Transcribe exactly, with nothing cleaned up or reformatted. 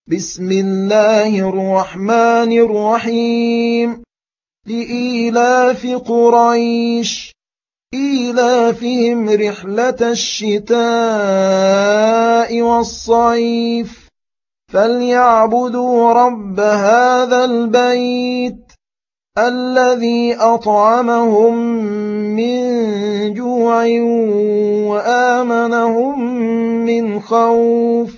بسم الله الرحمن الرحيم لإيلاف قريش إيلافهم رحلة الشتاء والصيف فليعبدوا رب هذا البيت الذي أطعمهم من جوع وآمنهم من خوف